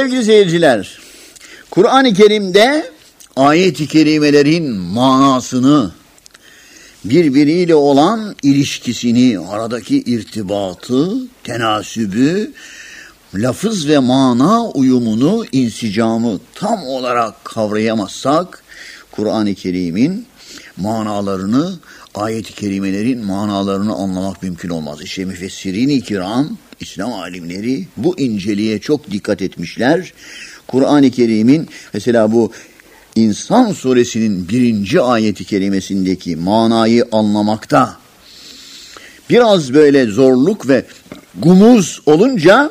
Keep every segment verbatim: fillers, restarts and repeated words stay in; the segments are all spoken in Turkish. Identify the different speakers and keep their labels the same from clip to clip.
Speaker 1: Sevgili seyirciler, Kur'an-ı Kerim'de ayet-i kerimelerin manasını, birbiriyle olan ilişkisini, aradaki irtibatı, tenasübü, lafız ve mana uyumunu, insicamı tam olarak kavrayamazsak, Kur'an-ı Kerim'in manalarını, ayet-i kerimelerin manalarını anlamak mümkün olmaz. İşte müfessirin-i kiram, İslam alimleri bu inceliğe çok dikkat etmişler. Kur'an-ı Kerim'in mesela bu İnsan suresinin birinci ayeti kerimesindeki manayı anlamakta biraz böyle zorluk ve gumuz olunca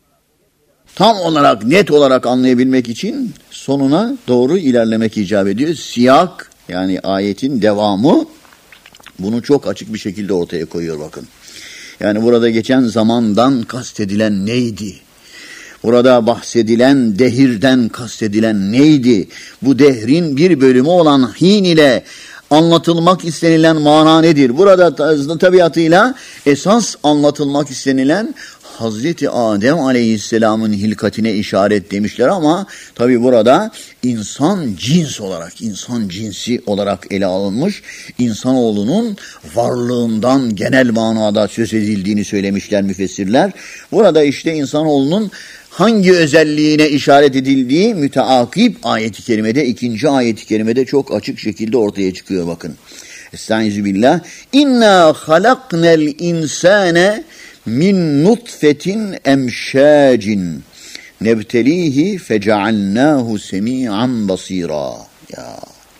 Speaker 1: tam olarak, net olarak anlayabilmek için sonuna doğru ilerlemek icap ediyor. Siyak, yani ayetin devamı bunu çok açık bir şekilde ortaya koyuyor bakın. Yani burada geçen zamandan kastedilen neydi? Burada bahsedilen dehirden kastedilen neydi? Bu dehrin bir bölümü olan hin ile anlatılmak istenilen mana nedir? Burada tabiatıyla esas anlatılmak istenilen Hazreti Adem Aleyhisselam'ın hilkatine işaret demişler ama tabi burada insan cins olarak, insan cinsi olarak ele alınmış, insanoğlunun varlığından genel manada söz edildiğini söylemişler müfessirler. Burada işte insanoğlunun hangi özelliğine işaret edildiği müteakip ayet-i kerimede, ikinci ayet-i kerimede çok açık şekilde ortaya çıkıyor bakın. Estağfirullah. İnna halaknel insane min nutfetin emşacin nebtelihi fecealnahu semi'an basira. Ya.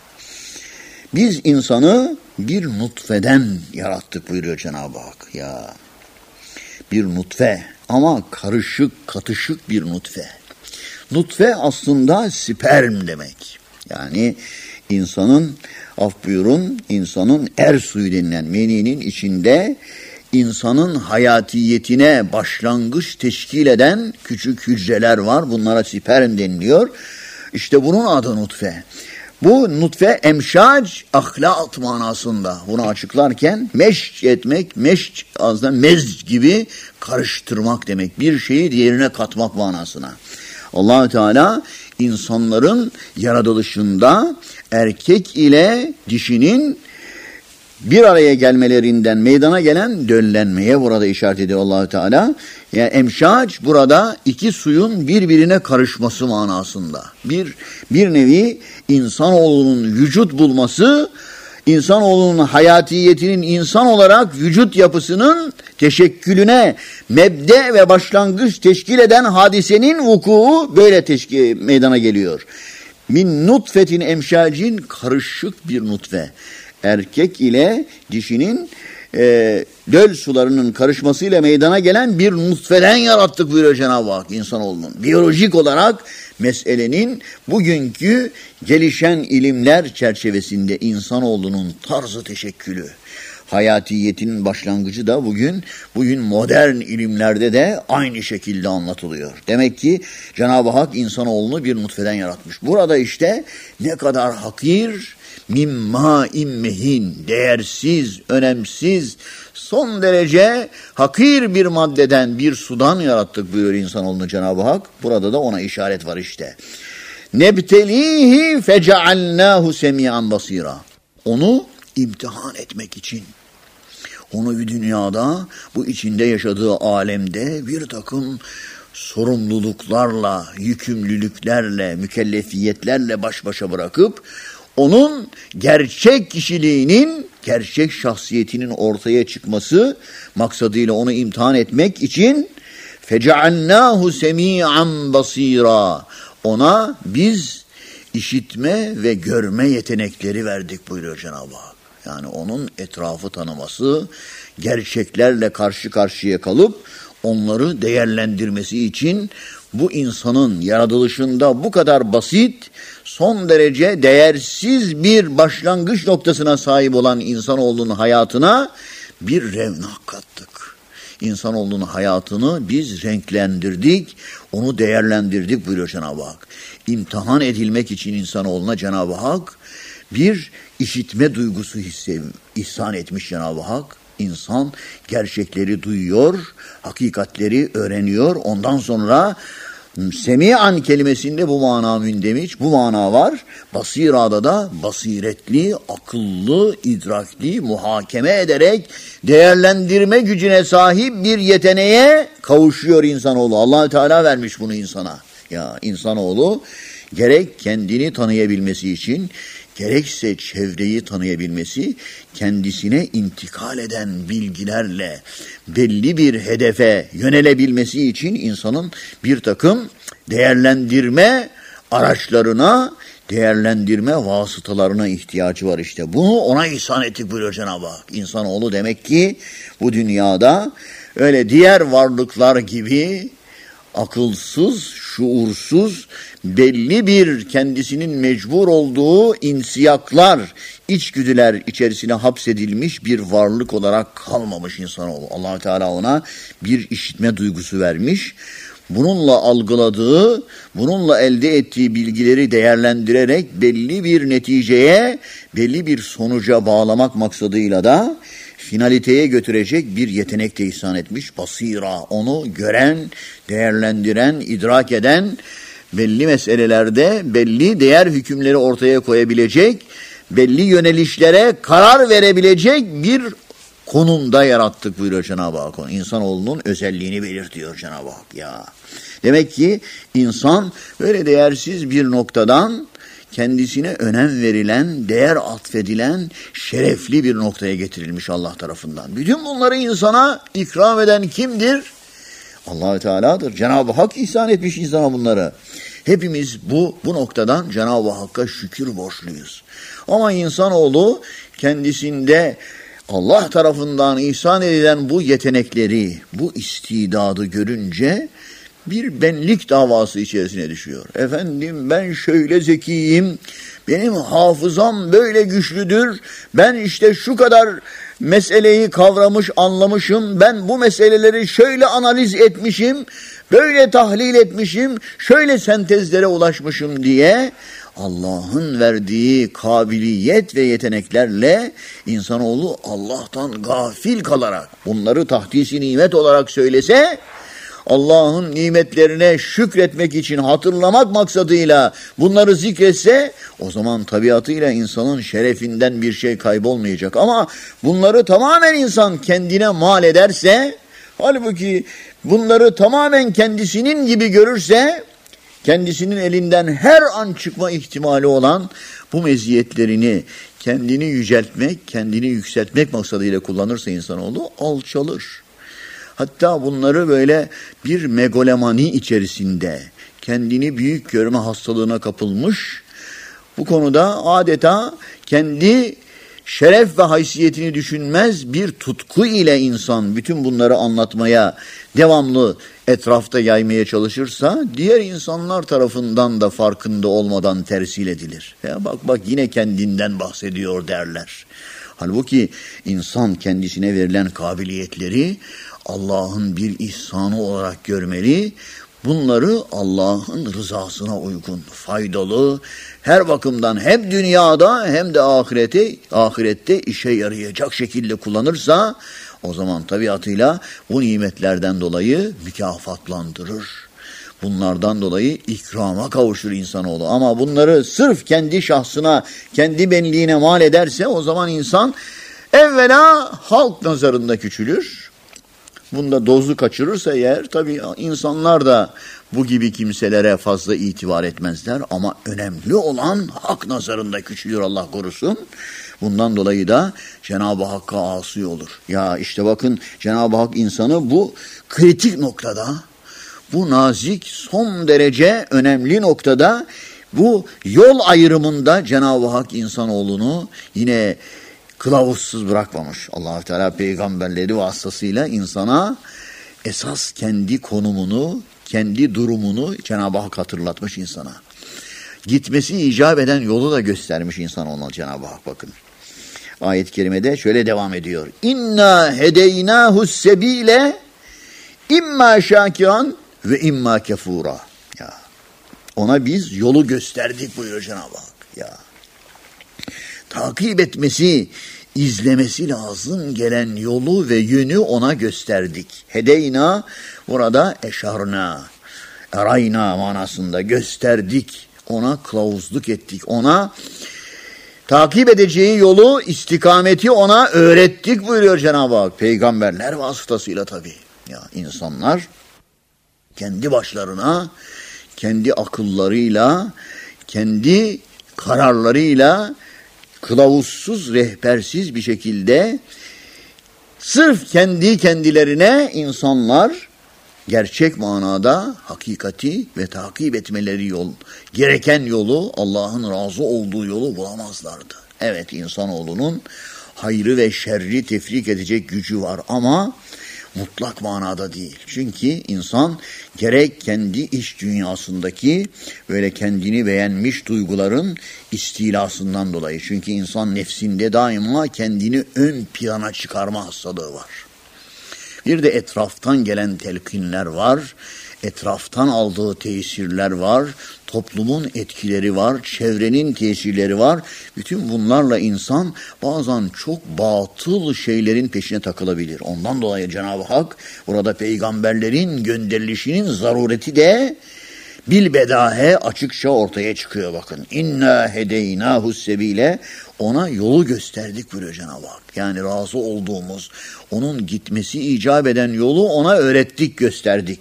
Speaker 1: Biz insanı bir nutfeden yarattık buyuruyor Cenab-ı Hak. Ya. Bir nutfe ama karışık, katışık bir nutfe. Nutfe aslında sperm demek. Yani insanın, af buyurun, insanın er suyu denilen meninin içinde insanın hayatiyetine başlangıç teşkil eden küçük hücreler var. Bunlara sperm deniliyor. İşte bunun adı nutfe. Bu nutfe emşac, ahlat manasında. Bunu açıklarken meşç etmek, meşç ağızdan mez gibi karıştırmak demek. Bir şeyi diğerine katmak manasına. Allah-u Teala insanların yaratılışında erkek ile dişinin bir araya gelmelerinden meydana gelen döllenmeye burada işaret ediyor Allah-u Teala. Yani emşac burada iki suyun birbirine karışması manasında. Bir, bir nevi insanoğlunun vücut bulması, insanoğlunun hayatiyetinin insan olarak vücut yapısının teşekkülüne mebde ve başlangıç teşkil eden hadisenin vuku böyle teşkil, meydana geliyor. Min nutfetin emşacin, karışık bir nutfe. Erkek ile dişinin e, döl sularının karışmasıyla meydana gelen bir nutfeden yarattık buyuruyor Cenab-ı Hak insanoğlunun. Biyolojik olarak meselenin bugünkü gelişen ilimler çerçevesinde insanoğlunun tarzı teşekkülü, hayatiyetinin başlangıcı da bugün bugün modern ilimlerde de aynı şekilde anlatılıyor. Demek ki Cenab-ı Hak insanoğlunu bir nutfeden yaratmış. Burada işte ne kadar hakir, mimma immehin, değersiz, önemsiz, son derece hakir bir maddeden, bir sudan yarattık buyuruyor insanoğlunu Cenab-ı Hak. Burada da ona işaret var işte. Nebtelihi fecealnahu semi'an basira. Onu imtihan etmek için, onu bir dünyada, bu içinde yaşadığı alemde bir takım sorumluluklarla, yükümlülüklerle, mükellefiyetlerle baş başa bırakıp onun gerçek kişiliğinin, gerçek şahsiyetinin ortaya çıkması maksadıyla onu imtihan etmek için fecealnahu semi'an basira. Ona biz işitme ve görme yetenekleri verdik buyuruyor Cenab-ı Hak. Yani onun etrafı tanıması, gerçeklerle karşı karşıya kalıp onları değerlendirmesi için bu insanın yaratılışında bu kadar basit, son derece değersiz bir başlangıç noktasına sahip olan insanoğlunun hayatına bir revnak kattık. İnsanoğlunun hayatını biz renklendirdik, onu değerlendirdik buyuruyor Cenab-ı Hak. İmtihan edilmek için insanoğluna Cenab-ı Hak bir işitme duygusu hisse, ihsan etmiş Cenab-ı Hak. İnsan gerçekleri duyuyor, hakikatleri öğreniyor. Ondan sonra Semi'an kelimesinde bu mana mündemiş, bu mana var. Basirada da basiretli, akıllı, idrakli, muhakeme ederek değerlendirme gücüne sahip bir yeteneğe kavuşuyor insanoğlu. Allah Teala vermiş bunu insana. Ya insanoğlu gerek kendini tanıyabilmesi için, gerekse çevreyi tanıyabilmesi, kendisine intikal eden bilgilerle belli bir hedefe yönelebilmesi için insanın bir takım değerlendirme araçlarına, değerlendirme vasıtalarına ihtiyacı var işte. Bunu ona ihsan ettik buyuruyor Cenab-ı Hak. İnsanoğlu demek ki bu dünyada öyle diğer varlıklar gibi akılsız, şuursuz, belli bir kendisinin mecbur olduğu insiyaklar, içgüdüler içerisine hapsedilmiş bir varlık olarak kalmamış insanoğlu. Allah Teala ona bir işitme duygusu vermiş. Bununla algıladığı, bununla elde ettiği bilgileri değerlendirerek belli bir neticeye, belli bir sonuca bağlamak maksadıyla da finaliteye götürecek bir yetenek de ihsan etmiş. Basira, onu gören, değerlendiren, idrak eden, belli meselelerde belli değer hükümleri ortaya koyabilecek, belli yönelişlere karar verebilecek bir konumda yarattık buyuruyor Cenab-ı Hak. İnsanoğlunun özelliğini belirtiyor Cenab-ı Hak ya. Demek ki insan böyle değersiz bir noktadan kendisine önem verilen, değer atfedilen, şerefli bir noktaya getirilmiş Allah tarafından. Bütün bunları insana ikram eden kimdir? Allah-u Teala'dır. Cenab-ı Hak ihsan etmiş insana bunları. Hepimiz bu bu noktadan Cenab-ı Hakk'a şükür borçluyuz. Ama insanoğlu kendisinde Allah tarafından ihsan edilen bu yetenekleri, bu istidadı görünce bir benlik davası içerisine düşüyor. Efendim ben şöyle zekiyim, benim hafızam böyle güçlüdür, ben işte şu kadar meseleyi kavramış, anlamışım, ben bu meseleleri şöyle analiz etmişim, böyle tahlil etmişim, şöyle sentezlere ulaşmışım diye Allah'ın verdiği kabiliyet ve yeteneklerle insanoğlu Allah'tan gafil kalarak bunları tahdisi nimet olarak söylese, Allah'ın nimetlerine şükretmek için hatırlamak maksadıyla bunları zikretse, o zaman tabiatıyla insanın şerefinden bir şey kaybolmayacak. Ama bunları tamamen insan kendine mal ederse, halbuki bunları tamamen kendisinin gibi görürse, kendisinin elinden her an çıkma ihtimali olan bu meziyetlerini kendini yüceltmek, kendini yükseltmek maksadıyla kullanırsa insanoğlu alçalır. Hatta bunları böyle bir megalomani içerisinde kendini büyük görme hastalığına kapılmış, bu konuda adeta kendi şeref ve haysiyetini düşünmez bir tutku ile insan bütün bunları anlatmaya, devamlı etrafta yaymaya çalışırsa, diğer insanlar tarafından da farkında olmadan tersil edilir. Ya bak bak yine kendinden bahsediyor derler. Halbuki insan kendisine verilen kabiliyetleri Allah'ın bir ihsanı olarak görmeli. Bunları Allah'ın rızasına uygun, faydalı, her bakımdan hem dünyada hem de ahirete, ahirette işe yarayacak şekilde kullanırsa, o zaman tabiatıyla bu nimetlerden dolayı mükafatlandırır. Bunlardan dolayı ikrama kavuşur insanoğlu. Ama bunları sırf kendi şahsına, kendi benliğine mal ederse, o zaman insan evvela halk nazarında küçülür. Bunda dozu kaçırırsa eğer, tabii insanlar da bu gibi kimselere fazla itibar etmezler. Ama önemli olan hak nazarında küçülür, Allah korusun. Bundan dolayı da Cenab-ı Hakk'a asi olur. Ya işte bakın, Cenab-ı Hak insanı bu kritik noktada, bu nazik, son derece önemli noktada, bu yol ayrımında Cenab-ı Hak insanoğlunu yine kılavuzsuz bırakmamış. Allah-u Teala peygamberleri vasıtasıyla insana esas kendi konumunu, kendi durumunu Cenab-ı Hak hatırlatmış insana. Gitmesi icap eden yolu da göstermiş insan ona Cenab-ı Hak, bakın. Ayet-i kerimede şöyle devam ediyor. İnna hedeynahu sebile imma şakiran ve imma kefura. Ya, ona biz yolu gösterdik buyuruyor Cenab-ı Hak. Ya, takip etmesi, izlemesi lazım gelen yolu ve yönü ona gösterdik. Hedeyna, burada eşarna. Erayna manasında gösterdik, ona kılavuzluk ettik, ona takip edeceği yolu, istikameti ona öğrettik buyuruyor Cenab-ı Hak. Peygamberler vasıtasıyla tabii. Ya insanlar kendi başlarına, kendi akıllarıyla, kendi kararlarıyla kılavuzsuz, rehbersiz bir şekilde sırf kendi kendilerine insanlar gerçek manada hakikati ve takip etmeleri yol, gereken yolu, Allah'ın razı olduğu yolu bulamazlardı. Evet, insanoğlunun hayrı ve şerri tefrik edecek gücü var ama mutlak manada değil. Çünkü insan gerek kendi iç dünyasındaki böyle kendini beğenmiş duyguların istilasından dolayı. Çünkü insan nefsinde daima kendini ön plana çıkarma hastalığı var. Bir de etraftan gelen telkinler var, etraftan aldığı tesirler var, toplumun etkileri var, çevrenin tesirleri var. Bütün bunlarla insan bazen çok batıl şeylerin peşine takılabilir. Ondan dolayı Cenab-ı Hak burada peygamberlerin gönderilişinin zarureti de bilbedahe açıkça ortaya çıkıyor bakın. İnna hedeynahu sebile, ona yolu gösterdik buyuruyor Cenab-ı Hak. Yani razı olduğumuz, onun gitmesi icap eden yolu ona öğrettik, gösterdik.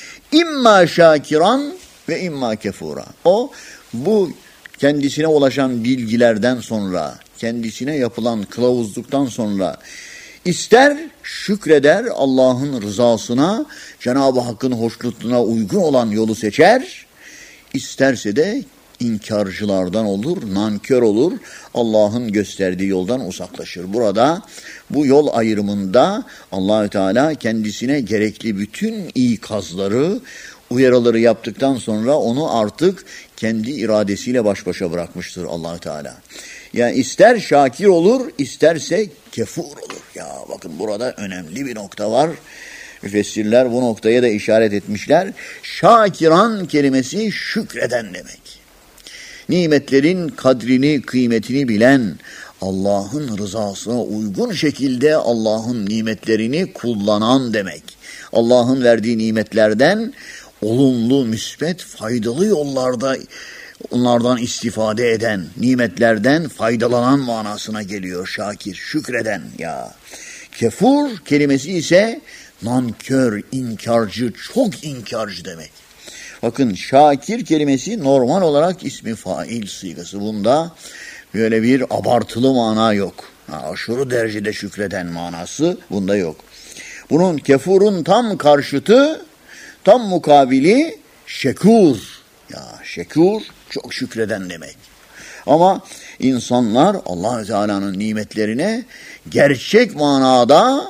Speaker 1: İmma şakiran ve imma kefura. O bu kendisine ulaşan bilgilerden sonra, kendisine yapılan kılavuzluktan sonra İster şükreder, Allah'ın rızasına, Cenab-ı Hakk'ın hoşnutluğuna uygun olan yolu seçer, isterse de inkarcılardan olur, nankör olur, Allah'ın gösterdiği yoldan uzaklaşır. Burada bu yol ayrımında Allah-u Teala kendisine gerekli bütün ikazları, uyarıları yaptıktan sonra onu artık kendi iradesiyle baş başa bırakmıştır Allah-u Teala. Yani ister şakir olur, isterse kefur olur. Ya bakın burada önemli bir nokta var. Müfessirler bu noktaya da işaret etmişler. Şakiran kelimesi şükreden demek. Nimetlerin kadrini, kıymetini bilen, Allah'ın rızasına uygun şekilde Allah'ın nimetlerini kullanan demek. Allah'ın verdiği nimetlerden olumlu, müsbet, faydalı yollarda onlardan istifade eden, nimetlerden faydalanan manasına geliyor şakir, şükreden ya. Kefur kelimesi ise nankör, inkarcı, çok inkarcı demek. Bakın şakir kelimesi normal olarak ismi fail sigası. Bunda böyle bir abartılı mana yok. Aşırı derecede şükreden manası bunda yok. Bunun kefurun tam karşıtı, tam mukabili şekur. Ya şekur çok şükreden demek. Ama insanlar Allah-u Teala'nın nimetlerine gerçek manada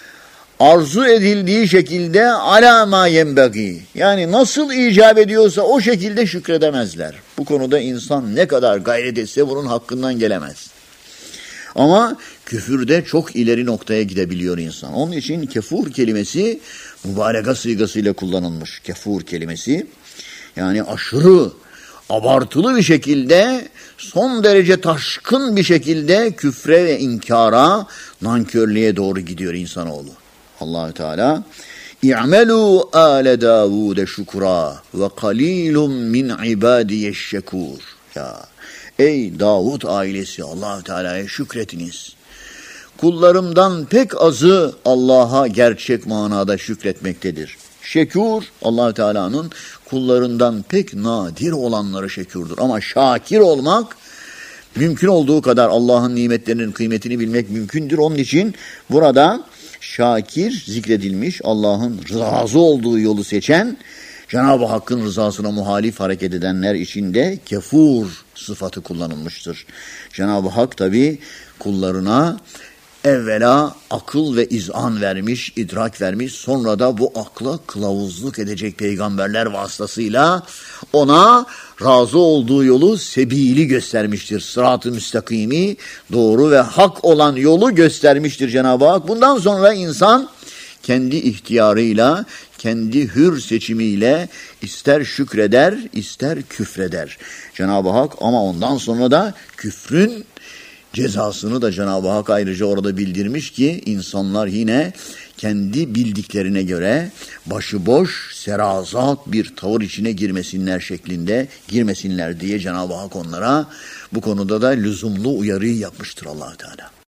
Speaker 1: arzu edildiği şekilde alâ mâ yenbegî, yani nasıl icap ediyorsa o şekilde şükredemezler. Bu konuda insan ne kadar gayret etse bunun hakkından gelemez. Ama küfürde çok ileri noktaya gidebiliyor insan. Onun için kefur kelimesi mübareka sigasıyla kullanılmış. Kefur kelimesi yani aşırı, abartılı bir şekilde, son derece taşkın bir şekilde küfre ve inkara, nankörlüğe doğru gidiyor insanoğlu. Allah-u Teala İ'melû âle Davûde şükra ve kalîlum min ibâdiyeşşekûr. Ya ey Davud ailesi, Allah-u Teala'ya şükretiniz. Kullarımdan pek azı Allah'a gerçek manada şükretmektedir. Şekûr, Allah-u Teala'nın kullarından pek nadir olanları şekûrdur. Ama şakir olmak, mümkün olduğu kadar Allah'ın nimetlerinin kıymetini bilmek mümkündür. Onun için burada şakir zikredilmiş, Allah'ın razı olduğu yolu seçen, Cenab-ı Hakk'ın rızasına muhalif hareket edenler için de kefur sıfatı kullanılmıştır. Cenab-ı Hak tabi kullarına evvela akıl ve izan vermiş, idrak vermiş, sonra da bu akla kılavuzluk edecek peygamberler vasıtasıyla ona razı olduğu yolu, sebili göstermiştir. Sırat-ı müstakimi, doğru ve hak olan yolu göstermiştir Cenab-ı Hak. Bundan sonra insan kendi ihtiyarıyla, kendi hür seçimiyle ister şükreder, ister küfreder Cenab-ı Hak. Ama ondan sonra da küfrün cezasını da Cenab-ı Hak ayrıca orada bildirmiş ki insanlar yine kendi bildiklerine göre başıboş, serazat bir tavır içine girmesinler şeklinde girmesinler diye Cenab-ı Hak onlara bu konuda da lüzumlu uyarıyı yapmıştır Allah Teala.